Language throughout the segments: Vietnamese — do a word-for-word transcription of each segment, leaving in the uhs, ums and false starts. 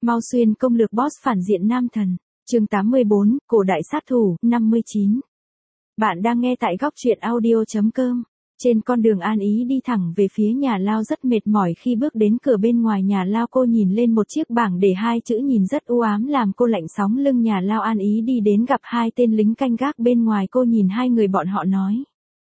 Mao Xuyên công lược boss phản diện nam thần. Chương tám mươi bốn, cổ đại sát thủ, năm mươi chín. Bạn đang nghe tại góc truyện audio chấm com. Trên con đường An Ý đi thẳng về phía nhà lao rất mệt mỏi khi bước đến cửa bên ngoài nhà lao, cô nhìn lên một chiếc bảng để hai chữ nhìn rất u ám làm cô lạnh sống lưng. Nhà lao An Ý đi đến gặp hai tên lính canh gác bên ngoài, cô nhìn hai người bọn họ nói.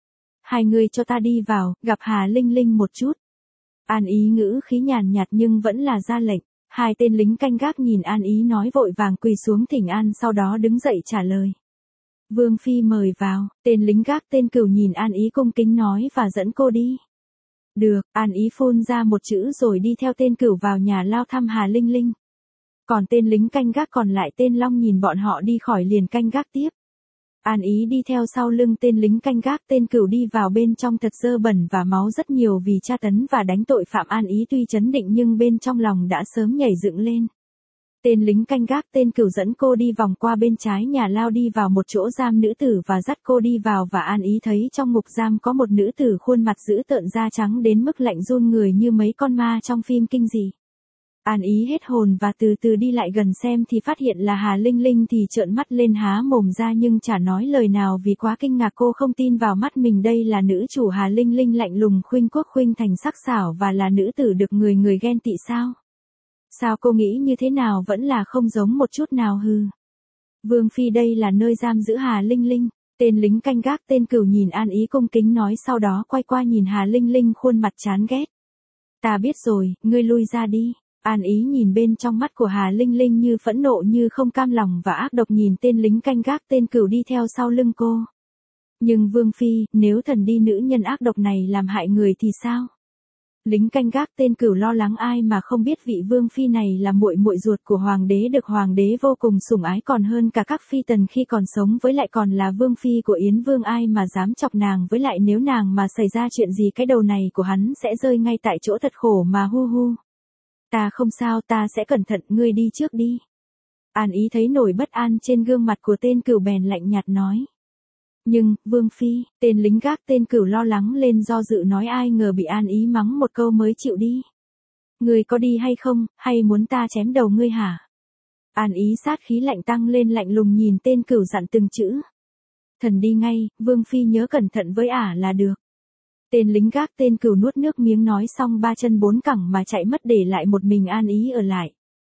Hai người cho ta đi vào, gặp Hà Linh Linh một chút. An Ý ngữ khí nhàn nhạt nhưng vẫn là ra lệnh. Hai tên lính canh gác nhìn An Ý nói vội vàng quỳ xuống thỉnh an, sau đó đứng dậy trả lời. Vương Phi mời vào. Tên lính gác tên Cửu nhìn An Ý cung kính nói và dẫn cô đi. Được, An Ý phun ra một chữ rồi đi theo tên Cửu vào nhà lao thăm Hà Linh Linh. Còn tên lính canh gác còn lại tên Long nhìn bọn họ đi khỏi liền canh gác tiếp. An Ý đi theo sau lưng tên lính canh gác tên Cửu đi vào bên trong, thật dơ bẩn và máu rất nhiều vì tra tấn và đánh tội phạm. An Ý tuy trấn định nhưng bên trong lòng đã sớm nhảy dựng lên. Tên lính canh gác tên Cửu dẫn cô đi vòng qua bên trái nhà lao đi vào một chỗ giam nữ tử và dắt cô đi vào, và An Ý thấy trong ngục giam có một nữ tử khuôn mặt dữ tợn, da trắng đến mức lạnh run người như mấy con ma trong phim kinh dị. An Ý hết hồn và từ từ đi lại gần xem thì phát hiện là Hà Linh Linh, thì trợn mắt lên há mồm ra nhưng chả nói lời nào vì quá kinh ngạc. Cô không tin vào mắt mình, đây là nữ chủ Hà Linh Linh lạnh lùng khuynh quốc khuynh thành sắc sảo và là nữ tử được người người ghen tị sao? Sao cô nghĩ như thế nào vẫn là không giống một chút nào hừ. Vương Phi đây là nơi giam giữ Hà Linh Linh. Tên lính canh gác tên Cửu nhìn An Ý cung kính nói, sau đó quay qua nhìn Hà Linh Linh khuôn mặt chán ghét. Ta biết rồi, ngươi lui ra đi. An Ý nhìn bên trong mắt của Hà Linh Linh như phẫn nộ như không cam lòng và ác độc, nhìn tên lính canh gác tên Cửu đi theo sau lưng cô. Nhưng Vương Phi, nếu thần đi nữ nhân ác độc này làm hại người thì sao? Lính canh gác tên Cửu lo lắng, ai mà không biết vị Vương Phi này là muội muội ruột của hoàng đế, được hoàng đế vô cùng sủng ái còn hơn cả các phi tần khi còn sống, với lại còn là Vương Phi của Yến Vương, ai mà dám chọc nàng, với lại nếu nàng mà xảy ra chuyện gì cái đầu này của hắn sẽ rơi ngay tại chỗ, thật khổ mà hu hu. Ta không sao, ta sẽ cẩn thận, ngươi đi trước đi. An Ý thấy nổi bất an trên gương mặt của tên Cửu bèn lạnh nhạt nói. Nhưng, Vương Phi, tên lính gác tên Cửu lo lắng lên do dự nói, ai ngờ bị An Ý mắng một câu mới chịu đi. Ngươi có đi hay không, hay muốn ta chém đầu ngươi hả? An Ý sát khí lạnh tăng lên, lạnh lùng nhìn tên Cửu dặn từng chữ. Thần đi ngay, Vương Phi nhớ cẩn thận với ả là được. Tên lính gác tên Cửu nuốt nước miếng nói xong ba chân bốn cẳng mà chạy mất, để lại một mình An Ý ở lại.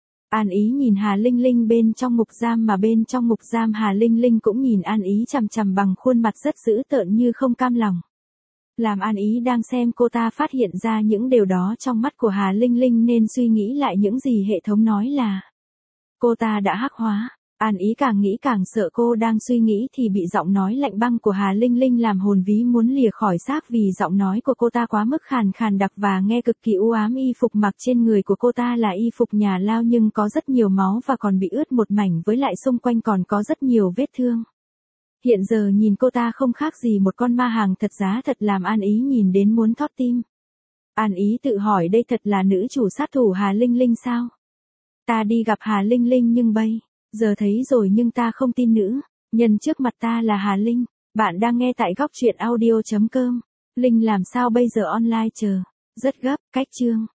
An Ý nhìn Hà Linh Linh bên trong ngục giam, mà bên trong ngục giam Hà Linh Linh cũng nhìn An Ý chằm chằm bằng khuôn mặt rất dữ tợn như không cam lòng. Làm An Ý đang xem cô ta phát hiện ra những điều đó trong mắt của Hà Linh Linh nên suy nghĩ lại những gì hệ thống nói là cô ta đã hắc hóa. An Ý càng nghĩ càng sợ, cô đang suy nghĩ thì bị giọng nói lạnh băng của Hà Linh Linh làm hồn ví muốn lìa khỏi xác, vì giọng nói của cô ta quá mức khàn khàn đặc và nghe cực kỳ u ám. Y phục mặc trên người của cô ta là y phục nhà lao nhưng có rất nhiều máu và còn bị ướt một mảnh, với lại xung quanh còn có rất nhiều vết thương. Hiện giờ nhìn cô ta không khác gì một con ma hàng thật giá thật, làm An Ý nhìn đến muốn thót tim. An Ý tự hỏi, đây thật là nữ chủ sát thủ Hà Linh Linh sao? Ta đi gặp Hà Linh Linh nhưng bây giờ thấy rồi nhưng ta không tin nữa. Nhân trước mặt ta là Hà Linh. Bạn đang nghe tại góc truyện audio chấm com. Linh làm sao bây giờ online chờ. Rất gấp, cách chương.